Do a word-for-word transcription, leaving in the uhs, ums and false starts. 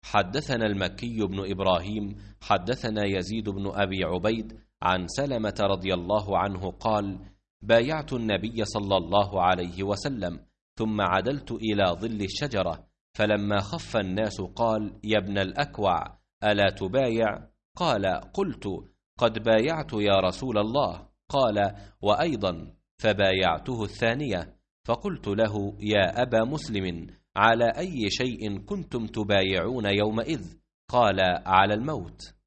حدثنا المكي بن إبراهيم حدثنا يزيد بن أبي عبيد عن سلمة رضي الله عنه قال: بايعت النبي صلى الله عليه وسلم، ثم عدلت إلى ظل الشجرة، فلما خف الناس قال: يا ابن الأكوع، ألا تبايع؟ قال: قلت: قد بايعت يا رسول الله. قال: وأيضا، فبايعته الثانية، فقلت له: يا أبا مسلم، على أي شيء كنتم تبايعون يومئذ؟ قال: على الموت.